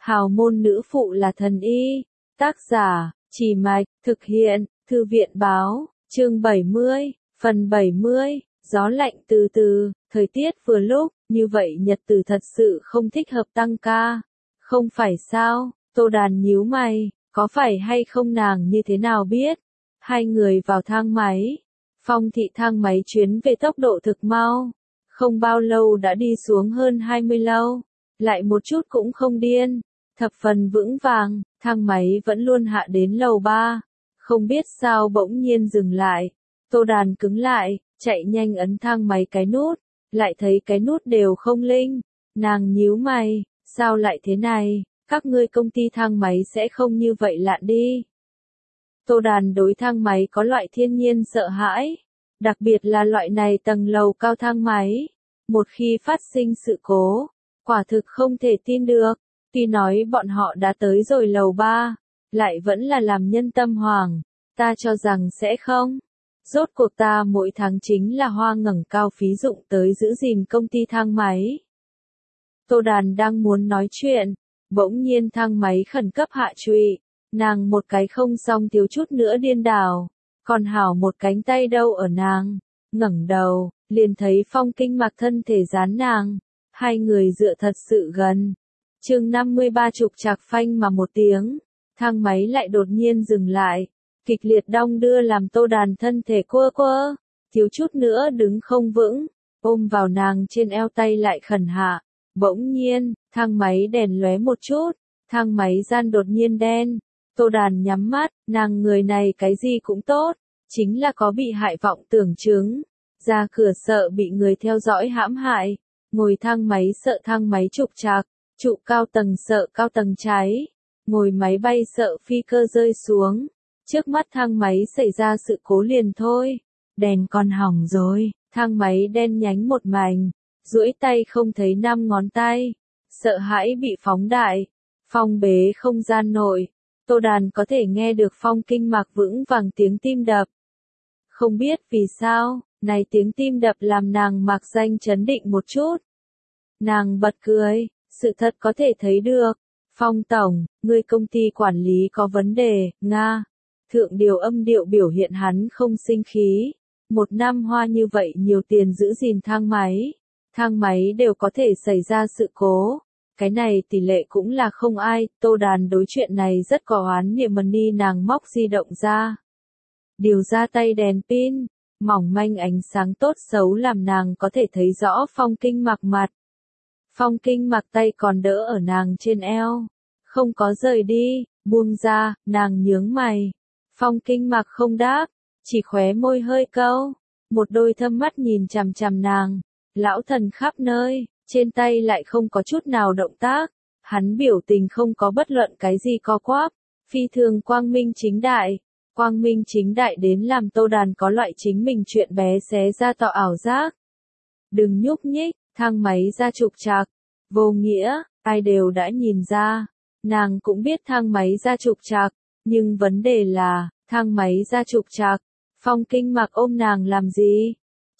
Hào môn nữ phụ là thần y. Tác giả, Trì Mạch, thực hiện, Thư viện báo, chương 70, phần 70, gió lạnh từ từ, thời tiết vừa lúc, như vậy nhật tử thật sự không thích hợp tăng ca. Không phải sao, Tô Đàn nhíu mày, có phải hay không nàng như thế nào biết? Hai người vào thang máy. Phong thị thang máy chuyến về tốc độ thực mau. Không bao lâu đã đi xuống hơn 20 lâu. Lại một chút cũng không điên. Thập phần vững vàng, thang máy vẫn luôn hạ đến lầu 3. Không biết sao bỗng nhiên dừng lại. Tô Đàn cứng lại, chạy nhanh ấn thang máy cái nút. Lại thấy cái nút đều không linh. Nàng nhíu mày, sao lại thế này? Các ngươi công ty thang máy sẽ không như vậy lạn đi. Tô Đàn đối thang máy có loại thiên nhiên sợ hãi. Đặc biệt là loại này tầng lầu cao thang máy. Một khi phát sinh sự cố, quả thực không thể tin được. Tuy nói bọn họ đã tới rồi lầu 3, lại vẫn là làm nhân tâm hoàng. Ta cho rằng sẽ không. Rốt cuộc ta mỗi tháng chính là hoa ngẩng cao phí dụng tới giữ gìn công ty thang máy. Tô Đàn đang muốn nói chuyện, bỗng nhiên thang máy khẩn cấp hạ trụy. Nàng một cái không xong thiếu chút nữa điên đảo. Còn hảo một cánh tay đâu ở nàng. Ngẩng đầu, liền thấy Phong Kinh Mặc thân thể dán nàng. Hai người dựa thật sự gần. Chương 53 trục trặc phanh mà một tiếng. Thang máy lại đột nhiên dừng lại. Kịch liệt đong đưa làm Tô Đàn thân thể quơ quơ. Thiếu chút nữa đứng không vững. Ôm vào nàng trên eo tay lại khẩn hạ. Bỗng nhiên, thang máy đèn lóe một chút. Thang máy gian đột nhiên đen. Tô Đàn nhắm mắt, nàng người này cái gì cũng tốt. Chính là có bị hại vọng tưởng chứng. Ra cửa sợ bị người theo dõi hãm hại. Ngồi thang máy sợ thang máy trục trặc. Trụ cao tầng sợ cao tầng cháy. Ngồi máy bay sợ phi cơ rơi xuống. Trước mắt thang máy xảy ra sự cố liền thôi. Đèn còn hỏng rồi. Thang máy đen nhánh một mảnh. Duỗi tay không thấy 5 ngón tay. Sợ hãi bị phóng đại. Phong bế không gian nội. Tô Đàn có thể nghe được Phong Kinh Mặc vững vàng tiếng tim đập. Không biết vì sao, này tiếng tim đập làm nàng mạc danh chấn định một chút. Nàng bật cười, sự thật có thể thấy được. Phong tổng, người công ty quản lý có vấn đề, Nga. Thượng điều âm điệu biểu hiện hắn không sinh khí. Một năm hoa như vậy nhiều tiền giữ gìn thang máy. Thang máy đều có thể xảy ra sự cố. Cái này tỷ lệ cũng là không ai. Tô Đàn đối chuyện này rất có oán niệm money. Nàng móc di động ra. Điều ra tay đèn pin. Mỏng manh ánh sáng tốt xấu làm nàng có thể thấy rõ Phong Kinh Mặc mặt. Phong Kinh Mặc tay còn đỡ ở nàng trên eo. Không có rời đi, buông ra, nàng nhướng mày. Phong Kinh Mặc không đáp, chỉ khóe môi hơi câu. Một đôi thâm mắt nhìn chằm chằm nàng. Lão thần khắp nơi, trên tay lại không có chút nào động tác. Hắn biểu tình không có bất luận cái gì co quắp. Phi thường quang minh chính đại. Quang minh chính đại đến làm Tô Đàn có loại chính mình chuyện bé xé ra tạo ảo giác. Đừng nhúc nhích, thang máy ra trục trặc. Vô nghĩa, ai đều đã nhìn ra. Nàng cũng biết thang máy ra trục trặc. Nhưng vấn đề là, thang máy ra trục trặc. Phong Kinh Mặc ôm nàng làm gì?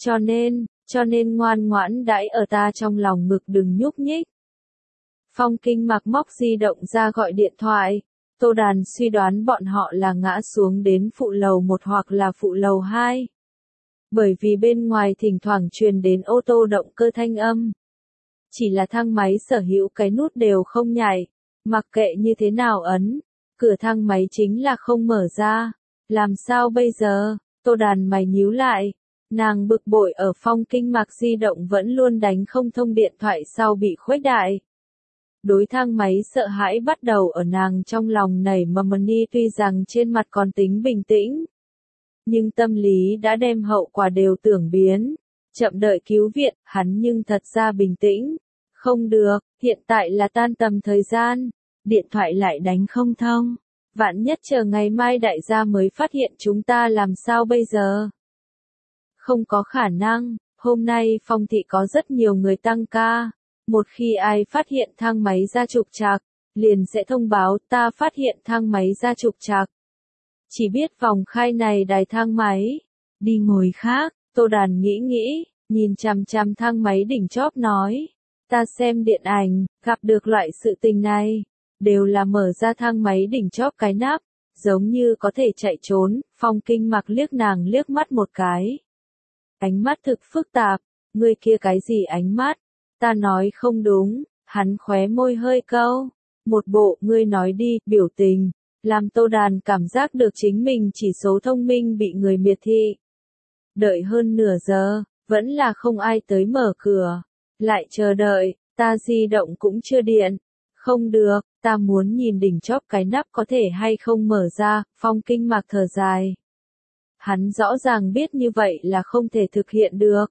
Cho nên ngoan ngoãn đãi ở ta trong lòng ngực đừng nhúc nhích. Phong Kinh Mặc móc di động ra gọi điện thoại. Tô Đàn suy đoán bọn họ là ngã xuống đến phụ lầu 1 hoặc là phụ lầu 2. Bởi vì bên ngoài thỉnh thoảng truyền đến ô tô động cơ thanh âm. Chỉ là thang máy sở hữu cái nút đều không nhảy. Mặc kệ như thế nào ấn, cửa thang máy chính là không mở ra. Làm sao bây giờ? Tô Đàn mày nhíu lại. Nàng bực bội ở Phong Kinh Mặc di động vẫn luôn đánh không thông điện thoại sau bị khuếch đại. Đối thang máy sợ hãi bắt đầu ở nàng trong lòng nảy mầm money. Tuy rằng trên mặt còn tính bình tĩnh, nhưng tâm lý đã đem hậu quả đều tưởng biến. Chậm đợi cứu viện, hắn nhưng thật ra bình tĩnh. Không được, hiện tại là tan tầm thời gian. Điện thoại lại đánh không thông. Vạn nhất chờ ngày mai đại gia mới phát hiện chúng ta làm sao bây giờ? Không có khả năng, hôm nay Phong thị có rất nhiều người tăng ca. Một khi ai phát hiện thang máy ra trục trặc, liền sẽ thông báo ta phát hiện thang máy ra trục trặc. Chỉ biết vòng khai này đài thang máy. Đi ngồi khác, Tô Đàn nghĩ, nhìn chằm chằm thang máy đỉnh chóp nói. Ta xem điện ảnh, gặp được loại sự tình này. đều là mở ra thang máy đỉnh chóp cái nắp, giống như có thể chạy trốn. Phong Kinh Mặc liếc nàng liếc mắt một cái. Ánh mắt thực phức tạp, ngươi kia cái gì ánh mắt? Ta nói không đúng, hắn khóe môi hơi câu. Một bộ ngươi nói đi, biểu tình, làm Tô Đàn cảm giác được chính mình chỉ số thông minh bị người miệt thị. Đợi hơn nửa giờ, vẫn là không ai tới mở cửa. Lại chờ đợi, ta di động cũng chưa điện. Không được, ta muốn nhìn đỉnh chóp cái nắp có thể hay không mở ra. Phong Kinh Mặc thở dài. Hắn rõ ràng biết như vậy là không thể thực hiện được.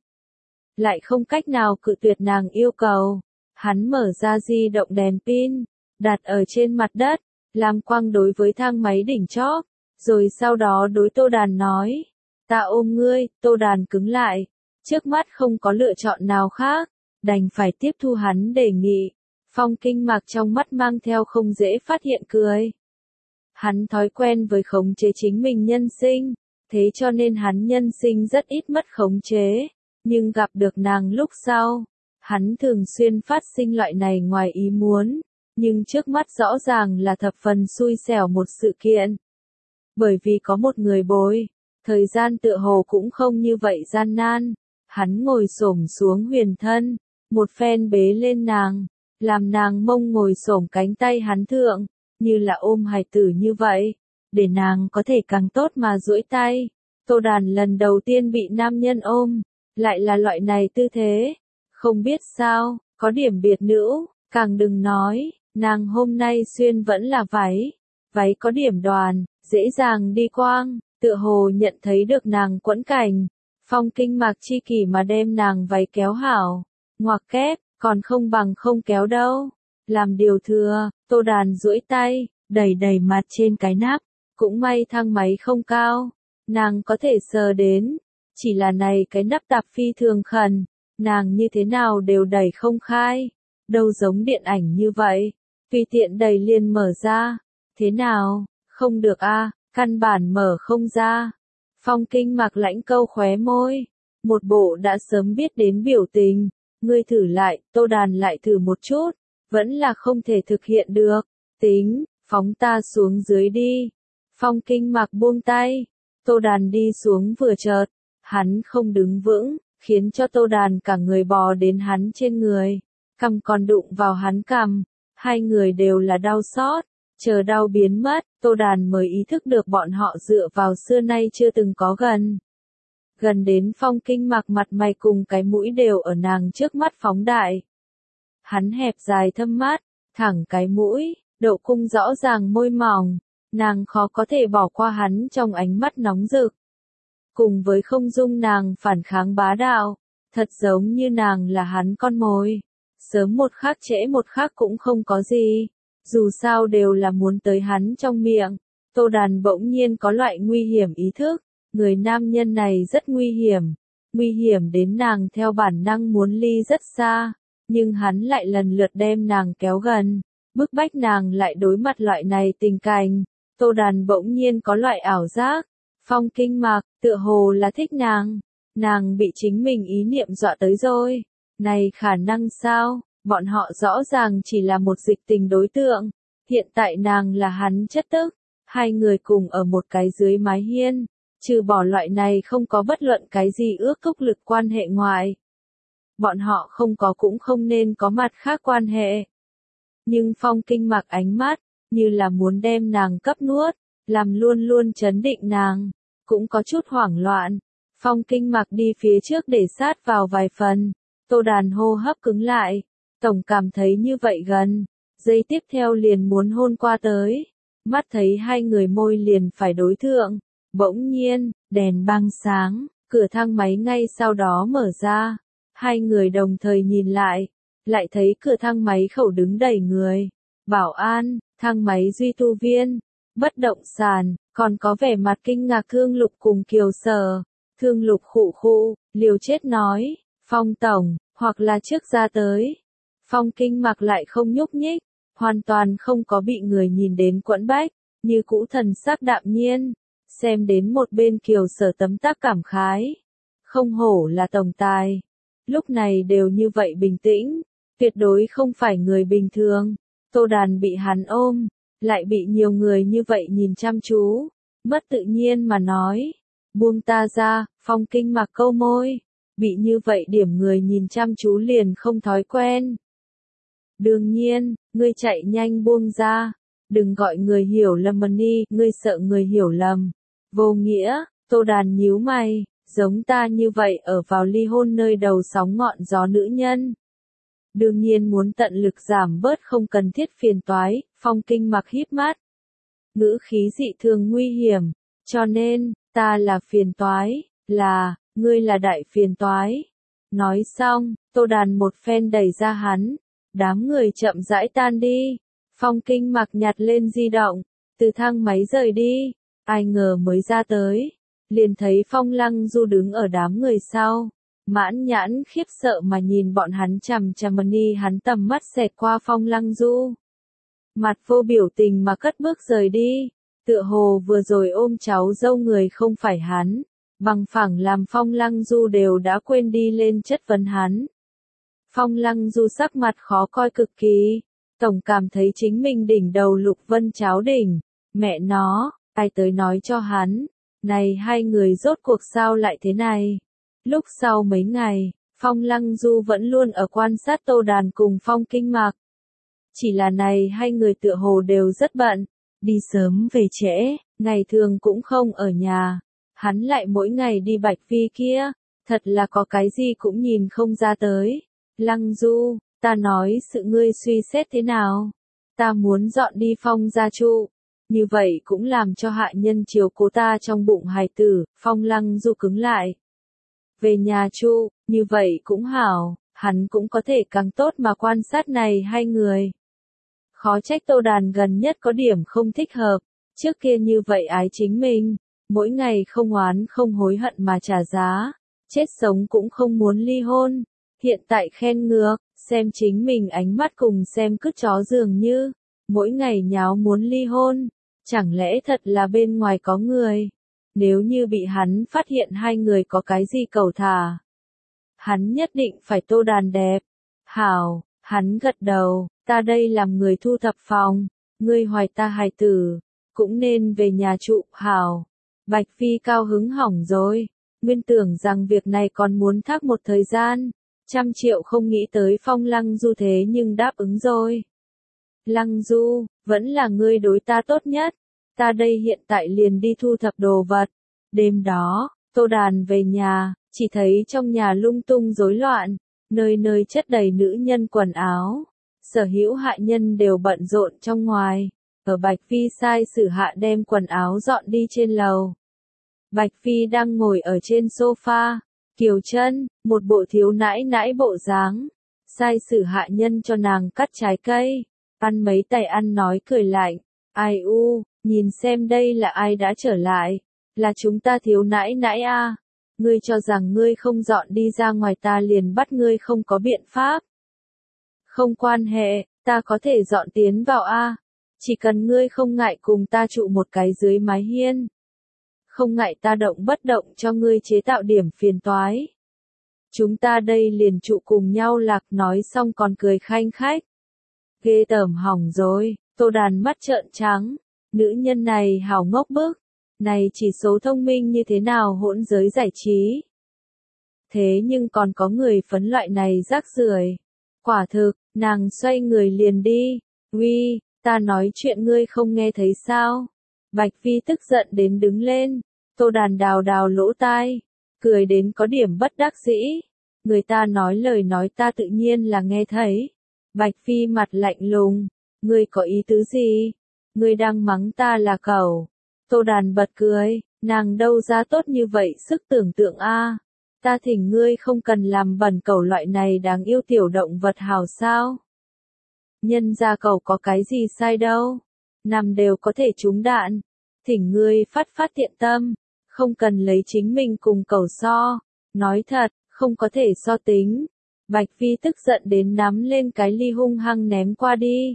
Lại không cách nào cự tuyệt nàng yêu cầu. Hắn mở ra di động đèn pin, đặt ở trên mặt đất, làm quang đối với thang máy đỉnh chóp, rồi sau đó đối Tô Đàn nói. Ta ôm ngươi. Tô Đàn cứng lại, trước mắt không có lựa chọn nào khác, đành phải tiếp thu hắn đề nghị. Phong Kinh Mặc trong mắt mang theo không dễ phát hiện cười. Hắn thói quen với khống chế chính mình nhân sinh, thế cho nên hắn nhân sinh rất ít mất khống chế, nhưng gặp được nàng lúc sau, hắn thường xuyên phát sinh loại này ngoài ý muốn, nhưng trước mắt rõ ràng là thập phần xui xẻo một sự kiện. Bởi vì có một người bồi, thời gian tựa hồ cũng không như vậy gian nan, hắn ngồi xổm xuống huyền thân, một phen bế lên nàng, làm nàng mông ngồi xổm cánh tay hắn thượng, như là ôm hài tử như vậy, để nàng có thể càng tốt mà duỗi tay. Tô Đàn lần đầu tiên bị nam nhân ôm, lại là loại này tư thế, không biết sao, có điểm biệt nữ, càng đừng nói, nàng hôm nay xuyên vẫn là váy, váy có điểm đoàn, dễ dàng đi quang, tựa hồ nhận thấy được nàng quẫn cảnh. Phong Kinh Mặc chi kỷ mà đem nàng váy kéo hảo, ngoặc kép, còn không bằng không kéo đâu. Làm điều thừa, Tô Đàn duỗi tay, đẩy đẩy mặt trên cái nắp, cũng may thang máy không cao, nàng có thể sờ đến, chỉ là này cái nắp tạp phi thường khẩn, nàng như thế nào đều đẩy không khai, đâu giống điện ảnh như vậy, tùy tiện đẩy liền mở ra, thế nào, không được a, căn bản mở không ra. Phong Kinh Mặc lãnh câu khóe môi, một bộ đã sớm biết đến biểu tình, ngươi thử lại. Tô Đàn lại thử một chút, vẫn là không thể thực hiện được, tính, phóng ta xuống dưới đi. Phong Kinh Mặc buông tay, Tô Đàn đi xuống vừa chợt, hắn không đứng vững, khiến cho Tô Đàn cả người bò đến hắn trên người, cằm còn đụng vào hắn cằm, hai người đều là đau xót, chờ đau biến mất, Tô Đàn mới ý thức được bọn họ dựa vào xưa nay chưa từng có gần đến Phong Kinh Mặc mặt mày cùng cái mũi đều ở nàng trước mắt phóng đại. Hắn hẹp dài thâm mắt, thẳng cái mũi, độ cung rõ ràng môi mỏng, nàng khó có thể bỏ qua hắn trong ánh mắt nóng rực. Cùng với không dung nàng phản kháng bá đạo, thật giống như nàng là hắn con mồi. Sớm một khắc trễ một khắc cũng không có gì, dù sao đều là muốn tới hắn trong miệng. Tô Đàn bỗng nhiên có loại nguy hiểm ý thức, người nam nhân này rất nguy hiểm đến nàng theo bản năng muốn ly rất xa, nhưng hắn lại lần lượt đem nàng kéo gần, bức bách nàng lại đối mặt loại này tình cảnh. Tô Đàn bỗng nhiên có loại ảo giác, Phong Kinh Mặc tựa hồ là thích nàng bị chính mình ý niệm dọa tới rồi, này khả năng sao, bọn họ rõ ràng chỉ là một dịch tình đối tượng, hiện tại nàng là hắn chất tức, hai người cùng ở một cái dưới mái hiên, trừ bỏ loại này không có bất luận cái gì ước thúc lực quan hệ ngoài. Bọn họ không có cũng không nên có mặt khác quan hệ. Nhưng Phong Kinh Mặc ánh mắt, như là muốn đem nàng cấp nuốt, làm luôn luôn trấn định nàng, cũng có chút hoảng loạn. Phong Kinh Mặc đi phía trước để sát vào vài phần, Tô Đàn hô hấp cứng lại, tổng cảm thấy như vậy gần, giây tiếp theo liền muốn hôn qua tới, mắt thấy hai người môi liền phải đối thượng, bỗng nhiên, đèn băng sáng, cửa thang máy ngay sau đó mở ra, hai người đồng thời nhìn lại thấy cửa thang máy khẩu đứng đầy người, bảo an, thang máy duy tu viên, bất động sản, còn có vẻ mặt kinh ngạc Thương Lục cùng Kiều Sở. Thương Lục khụ khụ, liều chết nói, Phong tổng, hoặc là trước ra tới. Phong Kinh Mặc lại không nhúc nhích, hoàn toàn không có bị người nhìn đến quẫn bách, như cũ thần sắc đạm nhiên, xem đến một bên Kiều Sở tấm tắc cảm khái. Không hổ là tổng tài, lúc này đều như vậy bình tĩnh, tuyệt đối không phải người bình thường. Tô Đàn bị hắn ôm, lại bị nhiều người như vậy nhìn chăm chú, mất tự nhiên mà nói, buông ta ra. Phong Kinh Mặc câu môi, bị như vậy điểm người nhìn chăm chú liền không thói quen. Đương nhiên, ngươi chạy nhanh buông ra, đừng gọi người hiểu lầm Mani, ngươi sợ người hiểu lầm. Vô nghĩa. Tô Đàn nhíu mày, giống ta như vậy ở vào ly hôn nơi đầu sóng ngọn gió nữ nhân. Đương nhiên muốn tận lực giảm bớt không cần thiết phiền toái. Phong Kinh Mặc híp mắt, ngữ khí dị thường nguy hiểm, cho nên, ta là phiền toái, ngươi là đại phiền toái. Nói xong, Tô Đàn một phen đẩy ra hắn, đám người chậm rãi tan đi. Phong Kinh Mặc nhặt lên di động, từ thang máy rời đi, ai ngờ mới ra tới, liền thấy Phong Lăng Du đứng ở đám người sau, mãn nhãn khiếp sợ mà nhìn bọn hắn chằm chằm Mani. Hắn tầm mắt xẹt qua Phong Lăng Du, mặt vô biểu tình mà cất bước rời đi, tựa hồ vừa rồi ôm cháu dâu người không phải hắn, bằng phẳng làm Phong Lăng Du đều đã quên đi lên chất vấn hắn. Phong Lăng Du sắc mặt khó coi cực kỳ, tổng cảm thấy chính mình đỉnh đầu Lục Vân cháo đỉnh, mẹ nó, ai tới nói cho hắn, này hai người rốt cuộc sao lại thế này. Lúc sau mấy ngày, Phong Lăng Du vẫn luôn ở quan sát Tô Đàn cùng Phong Kinh Mặc. Chỉ là này hai người tựa hồ đều rất bận, đi sớm về trễ, ngày thường cũng không ở nhà. Hắn lại mỗi ngày đi Bạch Phi kia, thật là có cái gì cũng nhìn không ra tới. Lăng Du, ta nói sự ngươi suy xét thế nào? Ta muốn dọn đi Phong gia trụ, như vậy cũng làm cho hạ nhân chiếu cố ta trong bụng hài tử. Phong Lăng Du cứng lại. Về nhà trụ, như vậy cũng hảo, hắn cũng có thể càng tốt mà quan sát này hai người. Khó trách Tô Đàn gần nhất có điểm không thích hợp, trước kia như vậy ái chính mình, mỗi ngày không oán không hối hận mà trả giá, chết sống cũng không muốn ly hôn, hiện tại khen ngược, xem chính mình ánh mắt cùng xem cứt chó dường như, mỗi ngày nháo muốn ly hôn, chẳng lẽ thật là bên ngoài có người, nếu như bị hắn phát hiện hai người có cái gì cầu thả, hắn nhất định phải Tô Đàn đẹp. Hảo, hắn gật đầu, ta đây làm người thu thập phòng, ngươi hoài ta hài tử, cũng nên về nhà trụ. Hảo. Bạch Phi cao hứng hỏng rồi, nguyên tưởng rằng việc này còn muốn thác một thời gian, 100 triệu không nghĩ tới Phong Lăng Du thế nhưng đáp ứng rồi. Lăng Du, vẫn là ngươi đối ta tốt nhất, ta đây hiện tại liền đi thu thập đồ vật. Đêm đó, Tô Đàn về nhà, chỉ thấy trong nhà lung tung rối loạn, nơi nơi chất đầy nữ nhân quần áo, sở hữu hạ nhân đều bận rộn trong ngoài, ở Bạch Phi sai sử hạ đem quần áo dọn đi trên lầu. Bạch Phi đang ngồi ở trên sofa, kiều chân, một bộ thiếu nãi nãi bộ dáng, sai sử hạ nhân cho nàng cắt trái cây, ăn mấy tay ăn nói cười lạnh, ai u, nhìn xem đây là ai đã trở lại, là chúng ta thiếu nãi nãi a. Ngươi cho rằng ngươi không dọn đi ra ngoài ta liền bắt ngươi không có biện pháp. Không quan hệ, ta có thể dọn tiến vào a, chỉ cần ngươi không ngại cùng ta trụ một cái dưới mái hiên. Không ngại ta động bất động cho ngươi chế tạo điểm phiền toái. Chúng ta đây liền trụ cùng nhau lạc. Nói xong còn cười khanh khách. Ghê tởm hỏng rồi, Tô Đàn mắt trợn trắng, nữ nhân này hào ngốc bức, này chỉ số thông minh như thế nào hỗn giới giải trí. Thế nhưng còn có người phấn loại này rác rưởi. Quả thực, nàng xoay người liền đi, uy, ta nói chuyện ngươi không nghe thấy sao? Bạch Phi tức giận đến đứng lên, Tô Đàn đào đào lỗ tai, cười đến có điểm bất đắc dĩ. Người ta nói lời nói ta tự nhiên là nghe thấy. Bạch Phi mặt lạnh lùng, ngươi có ý tứ gì? Ngươi đang mắng ta là cẩu. Tô Đàn bật cười, nàng đâu ra tốt như vậy sức tưởng tượng a. Ta thỉnh ngươi không cần làm bẩn cẩu loại này đáng yêu tiểu động vật hào sao? Nhân ra cẩu có cái gì sai đâu, nằm đều có thể trúng đạn. Thỉnh ngươi phát phát thiện tâm, không cần lấy chính mình cùng cẩu so. Nói thật, không có thể so tính. Bạch Phi tức giận đến nắm lên cái ly hung hăng ném qua đi.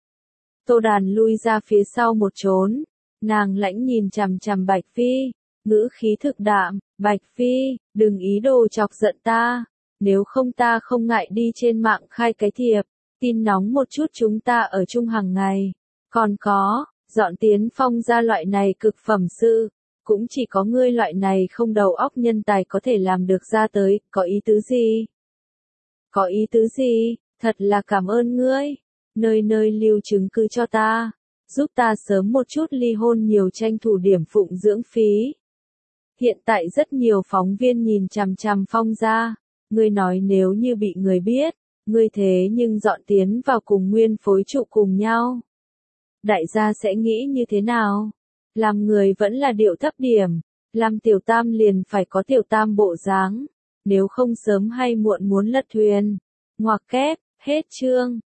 Tô Đàn lui ra phía sau một trốn, nàng lãnh nhìn chằm chằm Bạch Phi, ngữ khí thực đạm, Bạch Phi, đừng ý đồ chọc giận ta, nếu không ta không ngại đi trên mạng khai cái thiệp, tin nóng một chút chúng ta ở chung hàng ngày. Còn có, dọn tiến Phong ra loại này cực phẩm sự, cũng chỉ có ngươi loại này không đầu óc nhân tài có thể làm được ra tới, có ý tứ gì? Có ý tứ gì? Thật là cảm ơn ngươi. Nơi nơi lưu chứng cứ cho ta, giúp ta sớm một chút ly hôn, nhiều tranh thủ điểm phụng dưỡng phí. Hiện tại rất nhiều phóng viên nhìn chằm chằm Phong ra, ngươi nói nếu như bị người biết, ngươi thế nhưng dọn tiến vào cùng nguyên phối trụ cùng nhau. Đại gia sẽ nghĩ như thế nào? Làm người vẫn là điệu thấp điểm, làm tiểu tam liền phải có tiểu tam bộ dáng, nếu không sớm hay muộn muốn lật thuyền. Ngoặc kép, hết chương.